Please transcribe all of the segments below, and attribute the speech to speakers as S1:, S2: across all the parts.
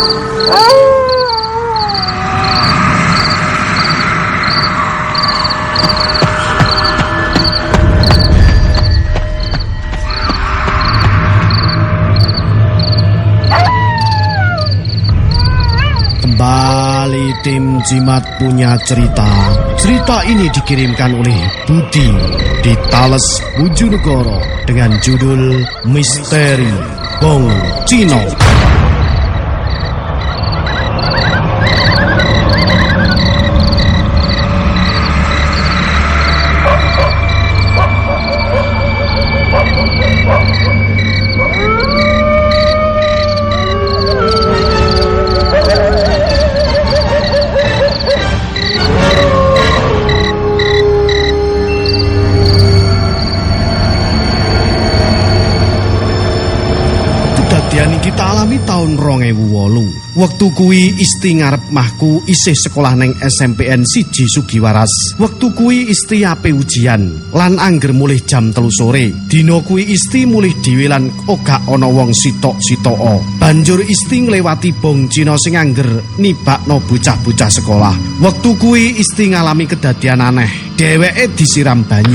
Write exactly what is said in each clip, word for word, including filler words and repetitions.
S1: Kembali tim Jimat punya cerita. Cerita ini dikirimkan oleh Budi di Tales Bojonegoro dengan judul Misteri Bong Cino. Kedadian kita alami tahun rong ewu wolu. Wektu kuwi Isti ngarep mahku isih sekolah neng S M P N siji Sugiwaras. Wektu kuwi Isti ape ujian lan angger mulih jam telu sore. Dina kuwi Isti mulih dhewe lan ora ana wong sitok-sitoko. Banjur Isti nglewati Bong Cino sing angger nibakno bocah-bocah sekolah. Wektu kuwi Isti ngalami kedadian aneh. Dheweke disiram banyu.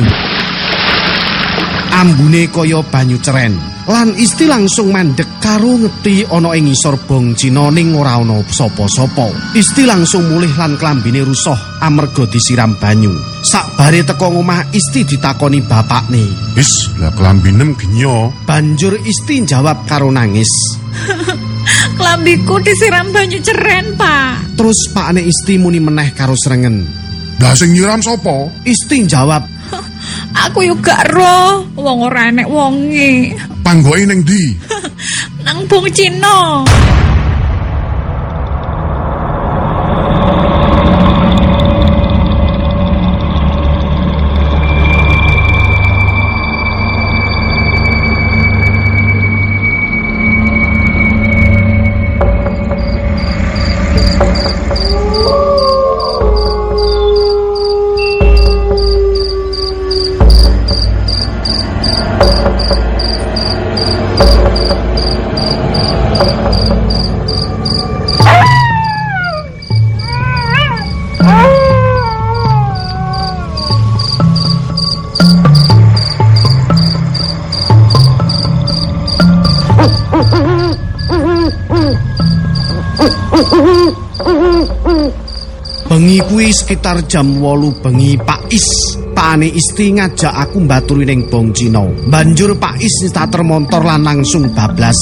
S1: Ambune kaya banyu ceren. Lan Isti langsung mandek karo ngeti ana ing ngisor Bong Cino ning ora ana sapa-sapa. Isti langsung mulih lan klambine rusuh amarga disiram banyu. Sakbare teko omah Isti ditakoni bapakne.
S2: "Wis, lah klambinem genyo."
S1: Banjur Isti jawab karo nangis.
S3: "Klambiku disiram banyu ceren, Pak."
S1: Terus pakne Isti muni meneh karo srengen.
S2: "Lah sing nyiram sapa?"
S1: Isti jawab,
S3: "Aku yo gak roh, wong ora enek wonge."
S2: "Panggoke ning ndi?"
S3: "Nang Bong Cino."
S1: Bengi kuwi sekitar jam wolu bengi Pak Is, pakane Isti ngajak aku mbaturi ning Bong Cino. Banjur Pak Is starter montor lan langsung bablas.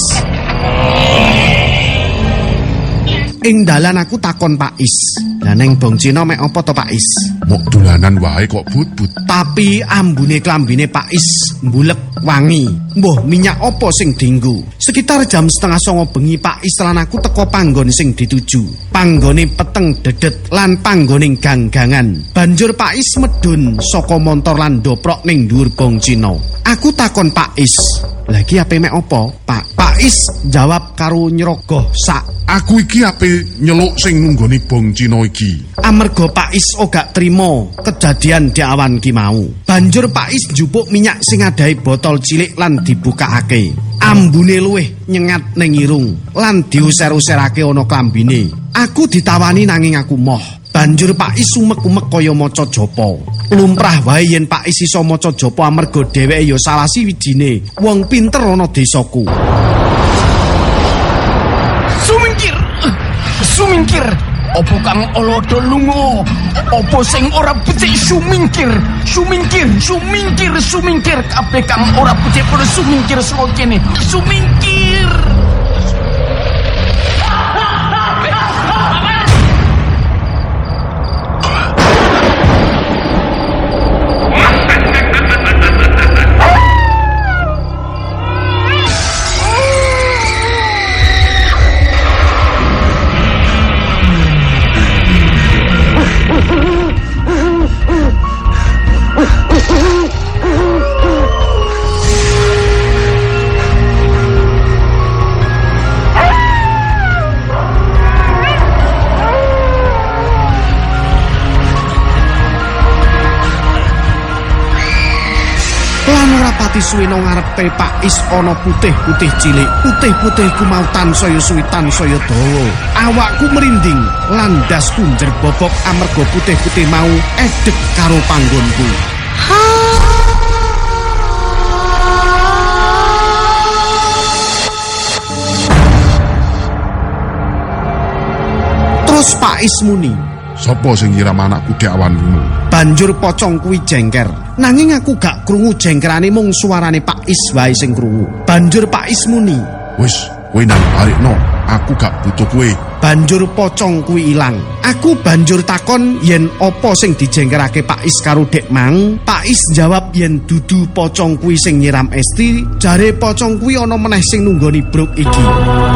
S1: Ing dalan aku takon Pak Is, "Lah ning Bong Cino mek apa to Pak Is?"
S2: "Mok dolanan wae kok But-but."
S1: Tapi ambune klambine Pak Is mbulek wangi. Mbah minyak apa sing dienggo? Sekitar jam setengah songo bengi Pak Is lan aku teko panggon sing dituju. Panggone peteng dedet lan panggoning ganggangan. Banjur Pak Is medun saka montor lan ndoprok ning dhuwur Bong Cino. Aku takon Pak Is, "Lagi ape mek apa, Pak?" Pak Is jawab karo nyerogoh sak.
S2: "Aku iki ape nyeluk sing nunggoni Bong Cino iki."
S1: Amarga Pak Is ora trimo kejadian di awan ki mau. Banjur Pak Is njupuk minyak sing adahi botol cilik lan dibukakake. Ambune luwih nyengat ning irung lan diuser-userake ana klambine. Aku ditawani nanging aku moh. Banjur Pak Is umek-umek kaya maca japa. Lumrah wae yen Pak Is iso maca japa amarga dheweke ya salah siwijine wong pinter ana desaku.
S4: Sumingkir. Sumingkir. Opo kang olodo lunga? Opo sing ora becik sumingkir? Sumingkir, sumingkir, sumingkir. Kabeh kang ora becik padha sumingkir saka kene. Sumingkir.
S1: Lan ora pati suwe nang ngarepe Pak Is ana putih-putih cilik. Putih-putih ku mau tansaya suwi tansaya dawa. Awakku merinding lan ndasku njerbobok amarga putih-putih mau edhek karo panggonku. Terus Pak Is muni,
S2: Sapa sing nyiram anakku dek awan kuno?
S1: banjur pocong kuwi jengker. Nanging aku gak krungu jengkerane, mung suarane Pak Is wae sing krungu. Banjur Pak Is muni,
S2: Wis, kowe nang balikno. Aku gak butuh kowe.
S1: banjur pocong kuwi ilang. Aku banjur takon yen apa sing dijengkerake Pak Is karo Dek Mang. Pak Is jawab yen dudu pocong kuwi sing nyiram Esti. Jare pocong kuwi ana meneh sing nunggoni bruk iki.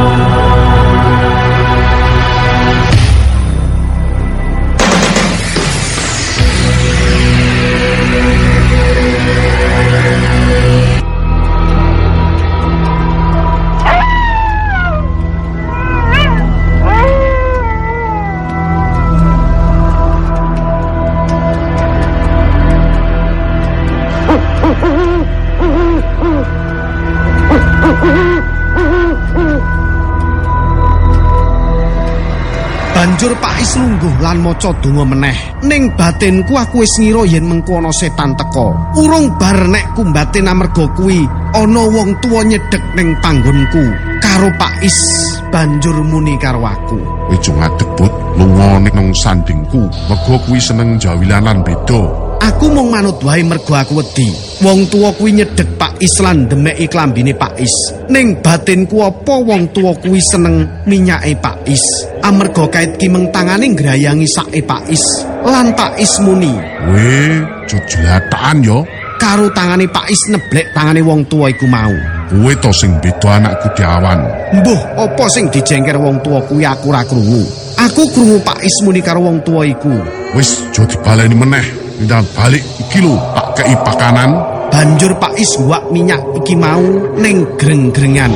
S1: Banjur Pak Is lungguh lan maca donga meneh. Ning batinku aku wis ngira yen mengko ana setan teka. Urung bar nek kumbatin amarga kuwi ana wong tuwa nyedhek ning panggonku. Karo Pak Is banjur muni karo aku,
S2: Kowe aja ngadeg, Bud. Lunga ning nang sandingku. Mergo kuwi seneng jawilanan beda.
S1: aku mung manut wae mergo aku wedi. Wong tuwa kuwi nyedhek Pak Is lan ndemeki klambine Pak Is. Ning batinku apa wong tuwa kuwi seneng minyake Pak Is. Amarga kait kimeng tangane ngrayangi sake Pak Is. Lan Pak Is muni,
S2: Kowe jujulatan yo.
S1: Karo tangane Pak Is neblek tangane wong tuwa iku mau.
S2: Kowe to sing beda anakku diawan.
S1: Mbuh, apa sing dijengker wong tuwa kuwi aku ora krungu. Aku krungu Pak Is muni karo wong tuwa iku.
S2: Wis aja dibaleni meneh. Ndang balik iki lho tak kei pakanan.
S1: Banjur Pak Is guwak minyak iki mau ning greng-grengan.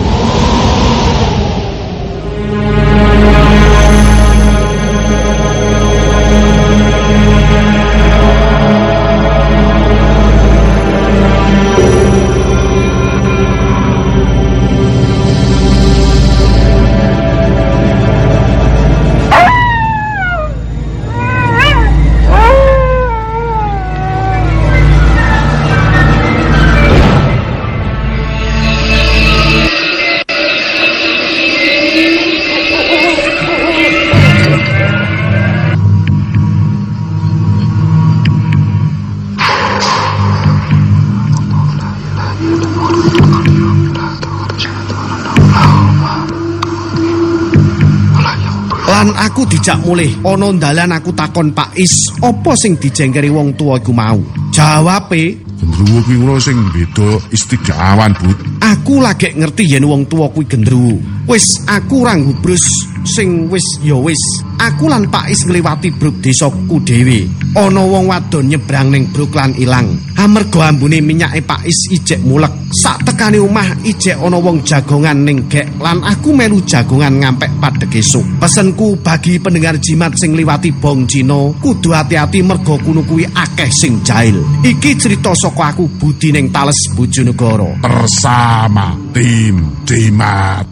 S1: Lan aku dijak mulih, ana ndalan aku takon Pak Is, apa sing dijengkeri wong tuwa iku mau? Jawabe,
S2: Gendruwo kuwi ngono sing beda istigawan, Bud.
S1: aku lagi ngerti yen wong tuwa kuwi gendruwo. Wis aku ora ngubrus sing wis ya wis. Aku lan Pak Is ngliwati bruk desaku dhewe. Ana wong wadon nyebrang ning bruk lan ilang. Amarga ambune minyake Pak Is ijek mulek. Sak tekane omah ijek ana wong jagongan ning gek lan aku melu jagongan ngampek padhek esuk. Pesenku bagi pendengar jimat sing liwati Bong Cina, kudu hati-hati merga kuno kuwi akeh sing jahil. Iki cerita saka aku Budi ning Tales Bojonegoro.
S2: Bersama tim Jimat.